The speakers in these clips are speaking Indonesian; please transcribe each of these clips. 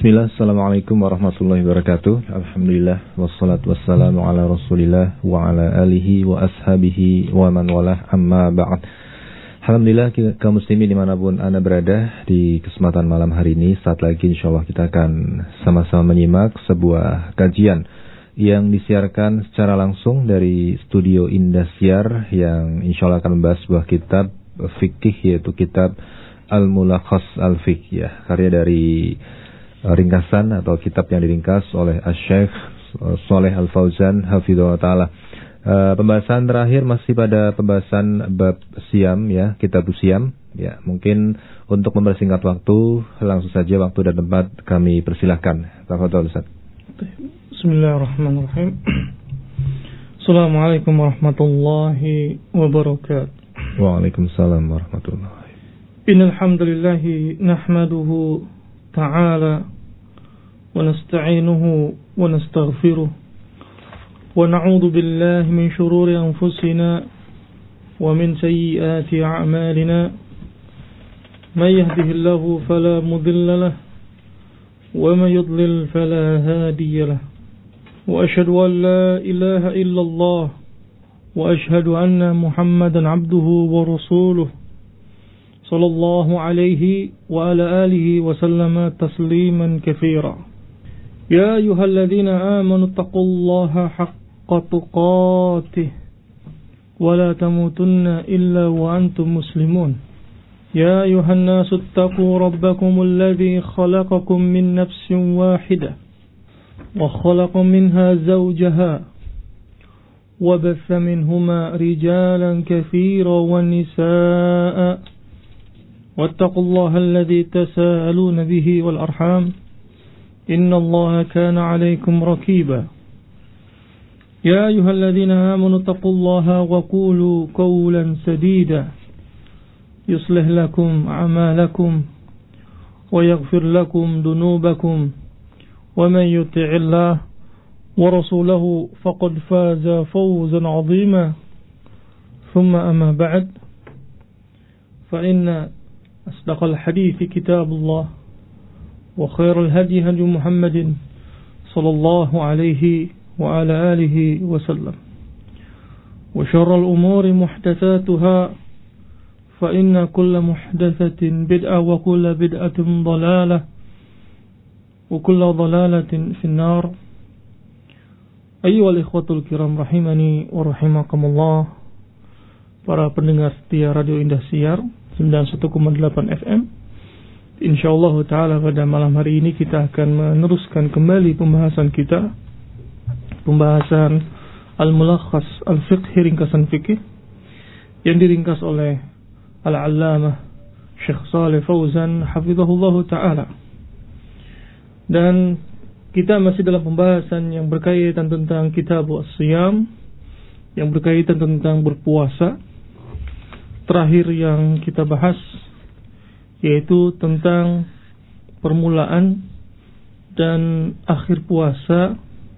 Bismillah, assalamualaikum warahmatullahi wabarakatuh. Alhamdulillah, wassalatu wassalamu ala rasulillah wa ala alihi wa ashabihi wa man walah, amma ba'd. Alhamdulillah, kaum muslimin dimanapun Anda berada, di kesempatan malam hari ini, saat lagi insyaAllah kita akan sama-sama menyimak sebuah kajian yang disiarkan secara langsung dari studio Indosiar, yang insyaAllah akan membahas sebuah kitab fikih, yaitu kitab Al-Mulakhas Al-Fiqh, ya, karya dari ringkasan atau kitab yang diringkas oleh Asy-Syaikh Shalih Al-Fauzan hafizahullah taala. Pembahasan terakhir masih pada pembahasan bab siam, ya, kitab siam, ya. Mungkin untuk mempersingkat waktu, langsung saja waktu dan tempat kami persilahkan. Tafadhol Ustaz. Bismillahirrahmanirrahim. Assalamualaikum warahmatullahi wabarakatuh. Waalaikumsalam warahmatullahi. Innal hamdalillah nahmaduhu ta'ala wa nasta'inuhu wa nastaghfiruh wa na'udzu billahi min shururi anfusina wa min sayyiati a'malina may yahdihillahu fala mudilla lahu wa may yudlil fala hadiya lahu wa ashhadu an la ilaha illallah wa ashhadu anna Muhammadan 'abduhu wa rasuluh sallallahu alaihi wa ala alihi wa sallama tasliman katsira. Ya ayyuhalladzina amanu taqullaha haqqa tuqatih wa la tamutunna illa wa antum muslimun. Ya ayyuhan nasu ittaqu rabbakumul ladzi khalaqakum min nafsin wahidah wa khalaqa minha zawjaha wa batha minhuma rijalan katsiran wan nisaa'a واتقوا الله الذي تساءلون به والأرحام إن الله كان عليكم رقيبا يا أيها الذين آمنوا اتقوا الله وقولوا قولا سديدا يصلح لكم أعمالكم ويغفر لكم ذنوبكم ومن يطع الله ورسوله فقد فاز فوزا عظيما ثم أما بعد فإن أصدق الحديث كتاب الله وخير الهدي هدي محمد صلى الله عليه وعلى آله وسلم وشر الأمور محدثاتها فإن كل محدثة بدعة وكل بدعة ضلالة وكل ضلالة في النار. أيها الإخوة الكرام rahimani wa rahimakumullah, para pendengar setia Radio Indosiar 91,8 FM. Insyaallah taala pada malam hari ini kita akan meneruskan kembali pembahasan kita, pembahasan Al-Mulakhas Al-Fiqh, ringkasan fikih yang diringkas oleh Al-Allamah Syekh Shalih Fauzan hafizahullah taala. Dan kita masih dalam pembahasan yang berkaitan tentang kitab as-siyam, yang berkaitan tentang berpuasa. Terakhir yang kita bahas yaitu tentang permulaan dan akhir puasa.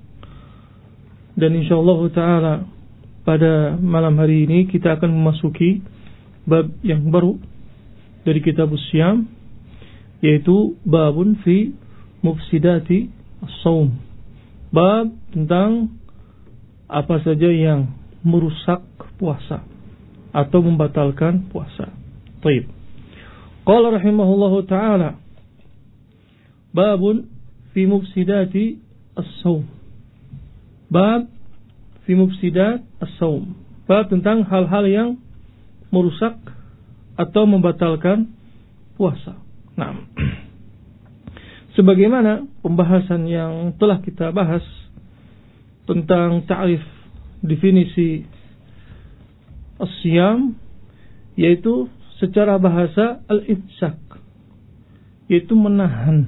Dan insyaallah taala pada malam hari ini kita akan memasuki bab yang baru dari kitab as-siyam, yaitu babun fi mufsidati as-shaum. Bab tentang apa saja yang merusak puasa atau membatalkan puasa. Baik. Qala rahimahullahu taala, babun fi mufsidati as-shaum. Bab fi mufsidat as-shaum. Bab tentang hal-hal yang merusak atau membatalkan puasa. Nah, sebagaimana pembahasan yang telah kita bahas tentang ta'rif, definisi as-siyam, yaitu secara bahasa al-imsak, yaitu menahan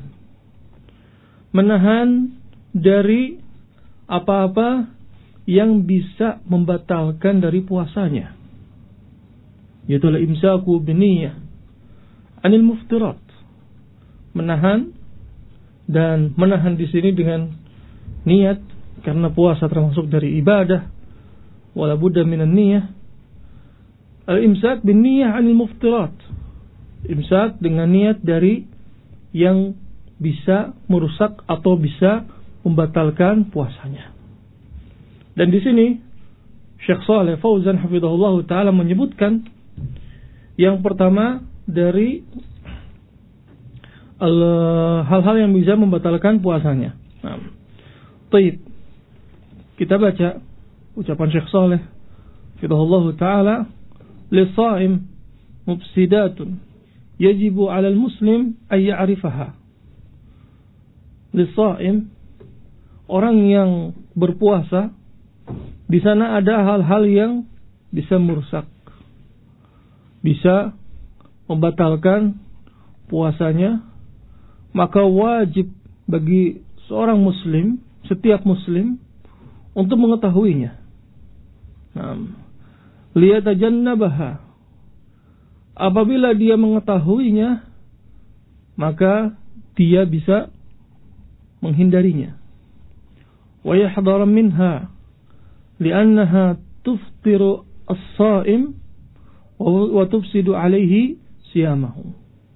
dari apa-apa yang bisa membatalkan dari puasanya, yaitu al-imsaku biniyah anil muftirat. Menahan, dan menahan di sini dengan niat, karena puasa termasuk dari ibadah, wala budda minan niyah. Al-imsak bin niyah anil muftirat. Imsak dengan niat dari yang bisa merusak atau bisa membatalkan puasanya. Dan di sini Syekh Shalih Fauzan hafizahullah taala menyebutkan yang pertama dari hal-hal yang bisa membatalkan puasanya. Baik. Kita baca ucapan Syekh Shalih hafizahullah taala, "Lis-sha'im mufsidatun yajibu 'alal muslim ay ya'rifaha." Lis-sha'im, orang yang berpuasa, di sana ada hal-hal yang bisa merusak, bisa membatalkan puasanya, maka wajib bagi seorang muslim, setiap muslim, untuk mengetahuinya. Liyatajannabaha, apabila dia mengetahuinya, maka dia bisa menghindarinya. Wa yahdhara minha li'annaha tuftiru as-sha'im wa tufsidu alaihi siyamahu.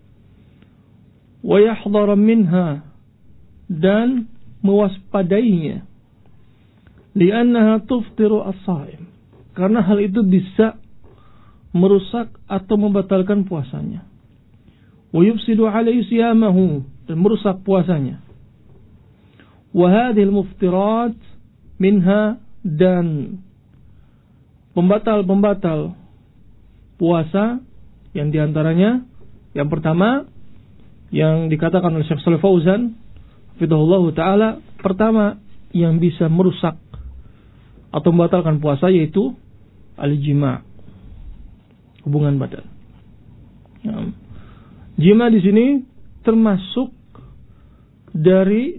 Wa yahdhara minha, dan mewaspadainya, li'annaha tuftiru as-sha'im, karena hal itu bisa merusak atau membatalkan puasanya. Wa yufsidu alaihi siyamahu, dan merusak puasanya. Wa hadhil muftirat minha, dan pembatal-pembatal puasa yang diantaranya, yang pertama yang dikatakan oleh Syekh Shalih Fauzan hafizahullah taala, pertama yang bisa merusak atau membatalkan puasa yaitu al-jima', hubungan badan. Jima di sini termasuk dari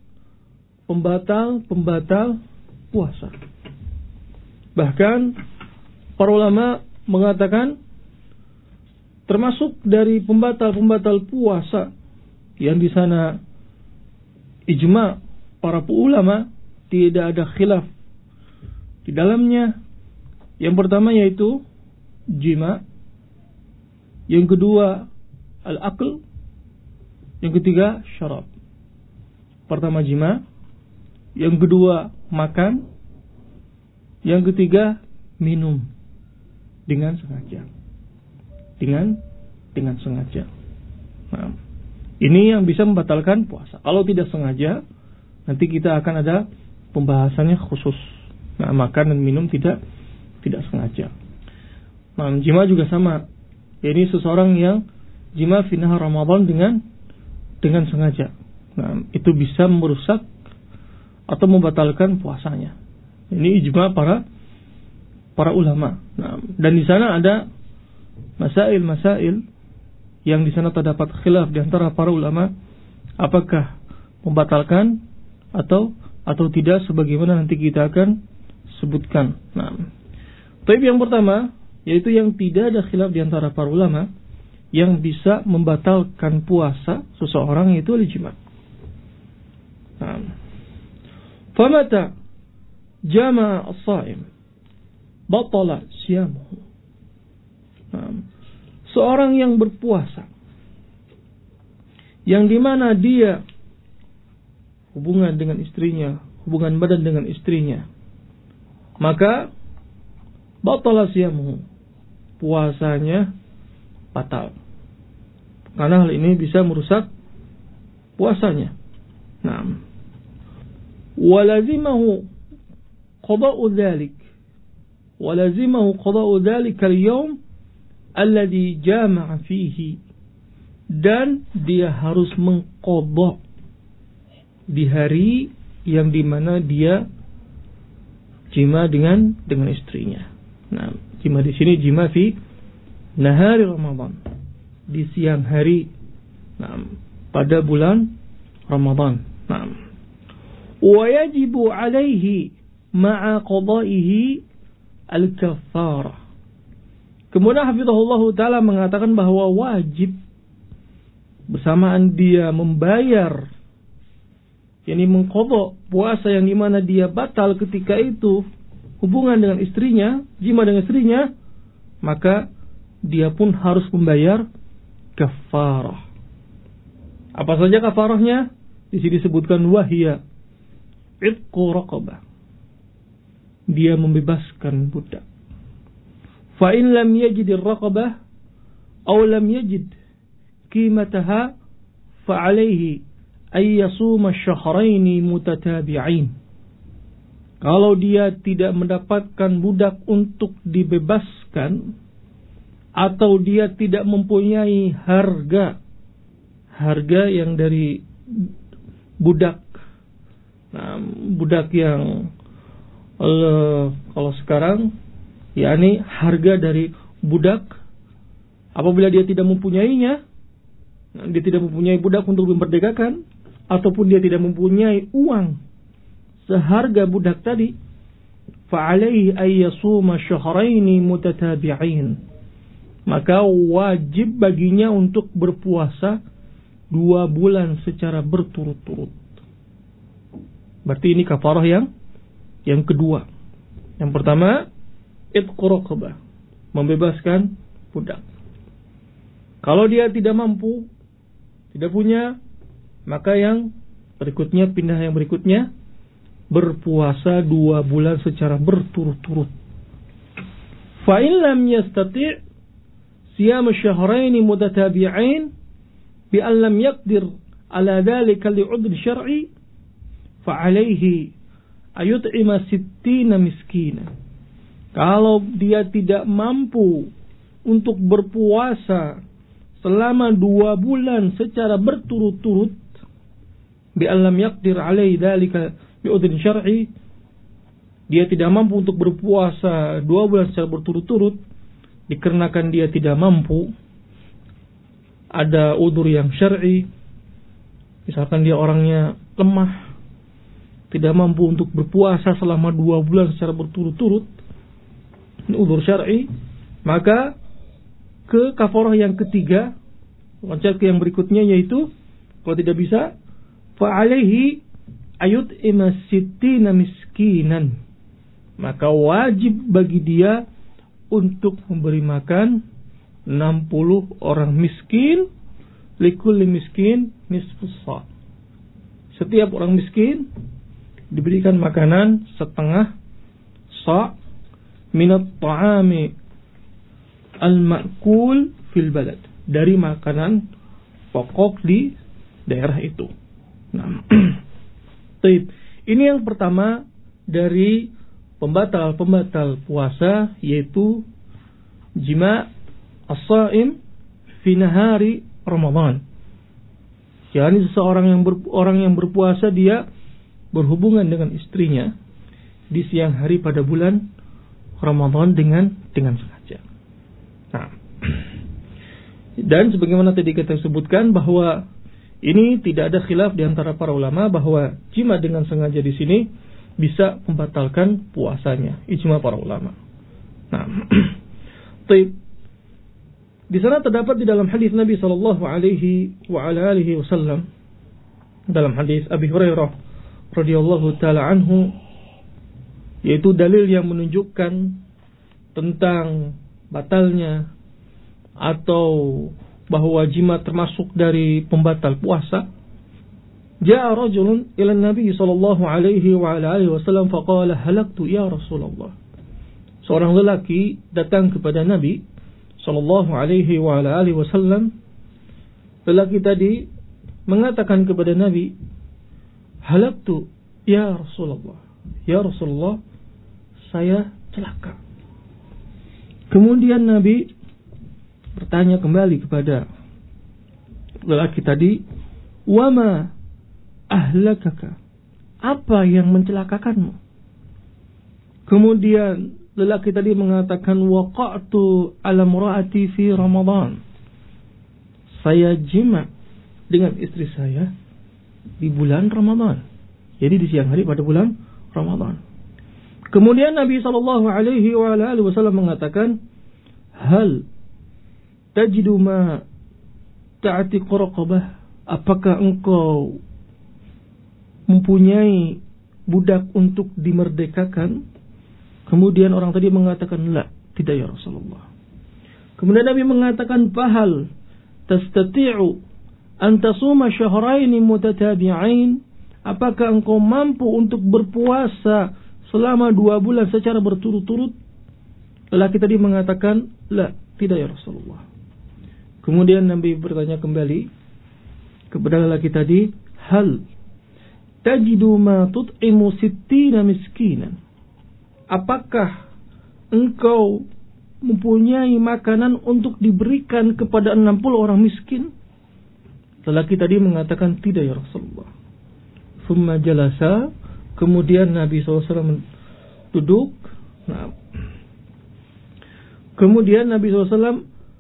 pembatal puasa. Bahkan para ulama mengatakan termasuk dari pembatal puasa yang di sana ijma' para ulama, tidak ada khilaf di dalamnya. Yang pertama yaitu jima', yang kedua al-aql, yang ketiga syarab. Pertama jima', yang kedua makan, yang ketiga minum dengan sengaja. Dengan sengaja. Nah, ini yang bisa membatalkan puasa. Kalau tidak sengaja, nanti kita akan ada pembahasannya khusus. Nah, makan dan minum tidak sengaja. Nah, jima juga sama. Ini seseorang yang jima fi nahar Ramadan dengan sengaja. Nah, itu bisa merusak atau membatalkan puasanya. Ini ijma para ulama. Nah, dan di sana ada masail yang di sana terdapat khilaf di antara para ulama, apakah membatalkan atau tidak, sebagaimana nanti kita akan sebutkan. Nah, tapi yang pertama yaitu yang tidak ada khilaf di antara para ulama yang bisa membatalkan puasa seseorang, yaitu al-jima'. Nah, famata jama' as-sha'im batala siyamuhu. Seorang yang berpuasa yang dimana dia hubungan dengan istrinya, hubungan badan dengan istrinya, maka batala siyamuhu, puasanya batal, karena hal ini bisa merusak puasanya. Nah, walazimahu qada'u dzalik al-yawm alladhi jama'a fihi, dan dia harus mengqadha di hari yang dimana dia jima dengan istrinya. Nah, jima di sini jima fi nahari Ramadan, di siang hari, nah, pada bulan Ramadan. Nah, wa yajibu alaihi ma'a qada'ihi al-kaffarah. Kemudian hafizahullah ta'ala mengatakan bahwa wajib bersamaan dia membayar, yakni mengqadha puasa yang dimana dia batal ketika itu hubungan dengan istrinya, jima dengan istrinya, maka dia pun harus membayar kaffarah. Apa saja kafarahnya? Di sini disebutkan wahia itqu raqabah. Dia membebaskan budak. Fa in lam yajid ar-raqabah aw lam yajid qimataha fa alayhi ay yasuma ash-shahrayn mutatabi'ain. Kalau dia tidak mendapatkan budak untuk dibebaskan atau dia tidak mempunyai harga yang dari budak. Nah, budak yang kalau sekarang yakni harga dari budak apabila dia tidak mempunyainya, dia tidak mempunyai budak untuk memerdekakan ataupun dia tidak mempunyai uang seharga budak tadi, fa alaihi ay yasuma syahrayn mutatabi'ain. Maka wajib baginya untuk berpuasa 2 bulan secara berturut-turut. Berarti ini kafarah yang kedua. Yang pertama, itqu raqabah, membebaskan budak. Kalau dia tidak mampu, tidak punya, maka yang berikutnya, pindah yang berikutnya, berpuasa 2 bulan secara berturut-turut. Fa in lam yastati' siyam ash-shahrayn mutatabi'ain bi an lam yaqdir ala dhalika li'udhr syar'i fa 'alayhi ayut'ima 60 miskina. Kalau dia tidak mampu untuk berpuasa selama 2 bulan secara berturut-turut, bi an lam yaqdir 'alaihi dhalika li'udhr syar'i, dia tidak mampu untuk berpuasa 2 bulan secara berturut-turut dikarenakan dia tidak mampu, ada udzur yang syar'i, misalkan dia orangnya lemah, tidak mampu untuk berpuasa selama 2 bulan secara berturut-turut, ini udzur syar'i, maka ke kafarah yang ketiga, loncat ke yang berikutnya, yaitu kalau tidak bisa, fa alaihi ayut'ima 60 miskinan, maka wajib bagi dia untuk memberi makan 60 orang miskin, likulli miskin nisfus sa'. Setiap orang miskin diberikan makanan setengah sa' minat ta'ami al-ma'kul fil balad, dari makanan pokok di daerah itu. Nah, ini yang pertama dari pembatal puasa, yaitu jima' as-sha'im fi nahari Ramadan. Jadi seseorang orang yang berpuasa, dia berhubungan dengan istrinya di siang hari pada bulan Ramadan dengan sengaja. Nah, dan sebagaimana tadi kita sebutkan bahwa ini tidak ada khilaf di antara para ulama bahwa jima dengan sengaja di sini bisa membatalkan puasanya, ijma para ulama. Nah, di sana terdapat di dalam hadis Nabi sallallahu alaihi wasallam, dalam hadis Abi Hurairah radhiyallahu taala anhu, yaitu dalil yang menunjukkan tentang batalnya atau bahwa jima termasuk dari pembatal puasa. Ja'a rajulun ila Nabi sallallahu alaihi wasallam faqala halaktu ya Rasulullah. Seorang lelaki datang kepada Nabi sallallahu alaihi wasallam. Lelaki tadi mengatakan kepada Nabi, halaktu ya Rasulullah. Ya Rasulullah, saya celaka. Kemudian Nabi bertanya kembali kepada lelaki tadi, wama ahlakaka, apa yang mencelakakanmu? Kemudian lelaki tadi mengatakan, waqa'tu ala mura'ati fi Ramadan, saya jima dengan istri saya di bulan Ramadan, jadi di siang hari pada bulan Ramadan. Kemudian Nabi sallallahu alaihi wasallam mengatakan, hal tajidu ma ta'tiq raqabah, apakah engkau mempunyai budak untuk dimerdekakan? Kemudian orang tadi mengatakan, la, tidak ya Rasulullah. Kemudian Nabi mengatakan, fahal tastati'u antasuma syahraini mutatabi'ain, apakah engkau mampu untuk berpuasa selama 2 bulan secara berturut-turut? Lelaki tadi mengatakan, la, tidak ya Rasulullah. Kemudian Nabi bertanya kembali kepada lelaki tadi, hal tajidu ma tut'imu 60 miskinan, apakah engkau mempunyai makanan untuk diberikan kepada 60 orang miskin? Lelaki tadi mengatakan, tidak ya Rasulullah. Thumma jalasa, kemudian Nabi SAW duduk. Nah, kemudian Nabi SAW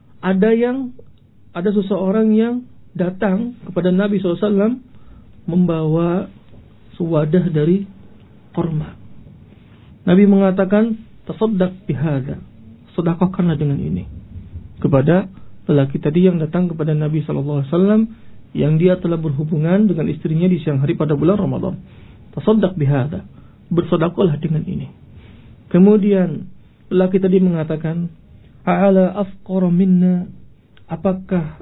ada seseorang yang datang kepada Nabi SAW membawa sewadah dari kurma. Nabi mengatakan, tasaddaq bihadza, sedekahkanlah dengan ini, kepada lelaki tadi yang datang kepada Nabi SAW, yang dia telah berhubungan dengan istrinya di siang hari pada bulan Ramadan. Tasaddaq bihadza, bersedekahlah dengan ini. Kemudian lelaki tadi mengatakan, a'ala afqara minna, apakah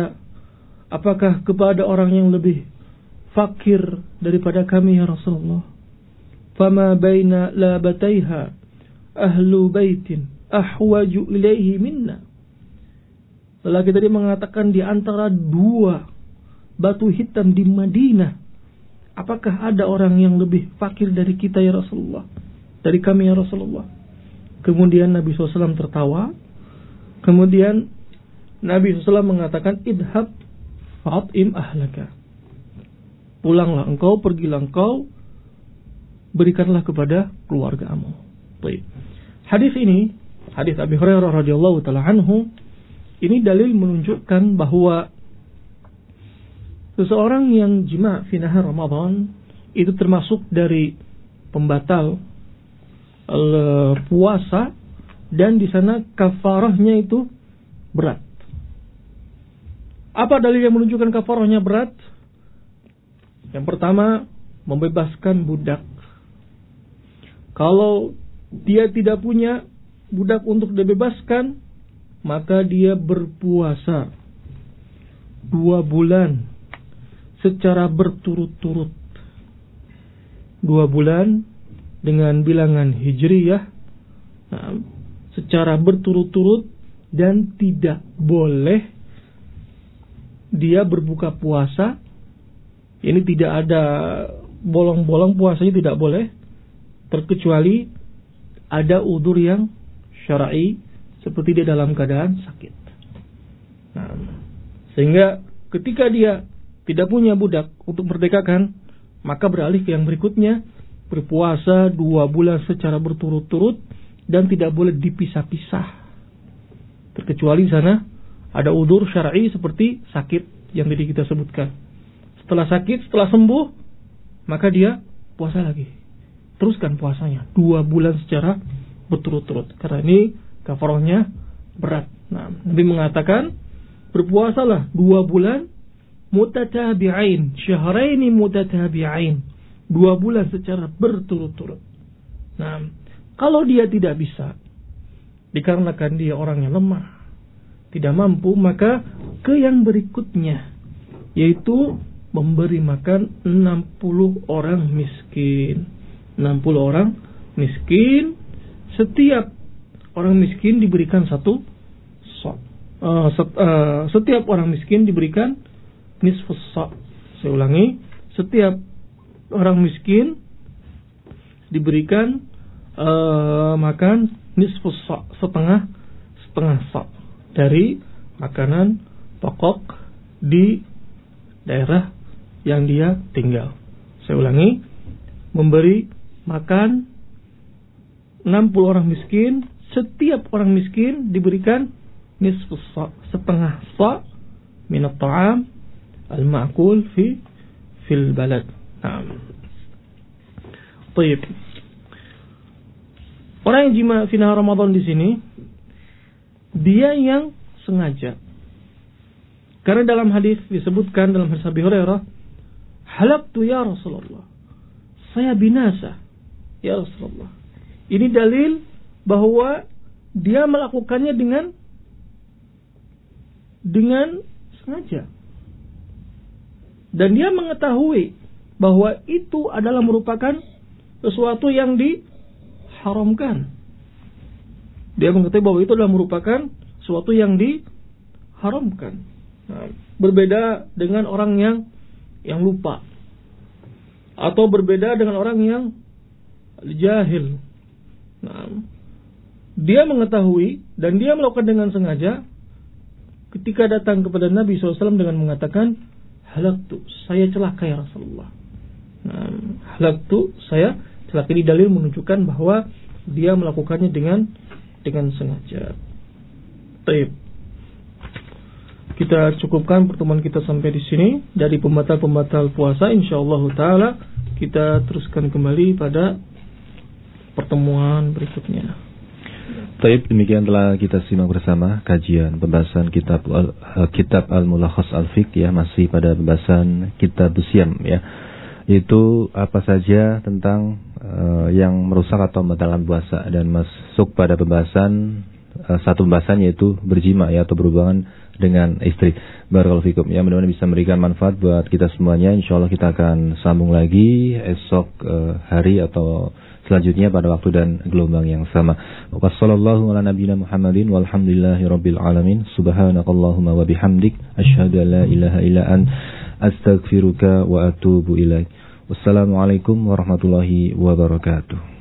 kepada orang yang lebih fakir daripada kami ya Rasulullah? Fama baina labataiha ahlu baitin ahwaju ilaihi minna. Lelaki tadi mengatakan, di antara 2 batu hitam di Madinah, apakah ada orang yang lebih fakir dari kita ya Rasulullah, dari kami ya Rasulullah? Kemudian Nabi SAW tertawa. Kemudian Nabi SAW mengatakan, idhab fa'at'im ahlaka, pulanglah engkau, pergilah engkau, berikanlah kepada keluargamu. Baik. Hadis ini, hadis Abi Hurairah radhiyallahu taala anhu, ini dalil menunjukkan bahwa seseorang yang jima' fi nahar Ramadan itu termasuk dari pembatal puasa, dan di sana kafarahnya itu berat. Apa dalil yang menunjukkan kafarahnya berat? Yang pertama, membebaskan budak. Kalau dia tidak punya budak untuk dibebaskan, maka dia berpuasa 2 bulan secara berturut-turut. 2 bulan dengan bilangan hijriyah, secara berturut-turut, dan tidak boleh dia berbuka puasa. Ini tidak ada bolong-bolong, puasanya tidak boleh, terkecuali ada udzur yang syar'i, seperti dia dalam keadaan sakit. Sehingga ketika dia tidak punya budak untuk merdekakan, maka beralih ke yang berikutnya, berpuasa 2 bulan secara berturut-turut dan tidak boleh dipisah-pisah, terkecuali di sana ada udzur syar'i seperti sakit yang tadi kita sebutkan. Setelah sakit, setelah sembuh, maka dia puasa lagi, teruskan puasanya 2 bulan secara berturut-turut, karena ini kafarahnya berat. Nabi mengatakan, berpuasalah 2 bulan mutatabi'ain, syahraini mutatabi'ain, 2 bulan secara berturut-turut. Kalau dia tidak bisa, dikarenakan dia orang yang lemah, tidak mampu, maka ke yang berikutnya, yaitu memberi makan 60 orang miskin. 60 orang miskin, setiap orang miskin diberikan 1 sa'. Setiap orang miskin diberikan nisfus sa'. Saya ulangi, setiap orang miskin diberikan makan nisfus sa', setengah sa' dari makanan pokok di daerah yang dia tinggal. Saya ulangi, memberi makan 60 orang miskin, setiap orang miskin diberikan nisfus sa', setengah sa' min at-ta'am al-ma'kul fil balad. Baik. Orang yang jima fi nahar Ramadan di sini, dia yang sengaja. Karena dalam hadis disebutkan, dalam hadis Abi Hurairah, halaktu ya Rasulullah, saya binasa ya Rasulullah. Ini dalil bahwa dia melakukannya dengan sengaja. dan dia mengetahui bahwa itu adalah merupakan sesuatu yang diharamkan. Dia mengetahui bahwa itu adalah merupakan sesuatu yang diharamkan. Nah, berbeda dengan orang yang lupa, atau berbeda dengan orang yang jahil. Nah, dia mengetahui dan dia melakukan dengan sengaja. Ketika datang kepada Nabi SAW dengan mengatakan, halaktu, saya celaka ya Rasulullah. Nah, halaktu, saya celaka. Ini dalil menunjukkan bahwa dia melakukannya dengan sengaja. Baik. Kita cukupkan pertemuan kita sampai di sini. Dari pembatal-pembatal puasa, insyaallah ta'ala kita teruskan kembali pada pertemuan berikutnya. Baik, demikian telah kita simak bersama kajian pembahasan kitab Al-Mulakhas Al-Fiqh ya, masih pada pembahasan kitab Siyam ya. Itu apa saja tentang yang merusak atau membatalkan puasa, dan masuk pada pembahasan satu pembahasan yaitu berjima ya, atau berhubungan dengan istri. Barakallahu fikum ya, mudah-mudahan bisa memberikan manfaat buat kita semuanya. Insyaallah kita akan sambung lagi esok hari atau selanjutnya pada waktu dan gelombang yang sama. Wassallallahu ala nabiyyina Muhammadin walhamdulillahi rabbil alamin. Subhanakallahumma wa bihamdik asyhadu an la ilaha illa anta astaghfiruka wa atubu ilaik. Wassalamualaikum warahmatullahi wabarakatuh.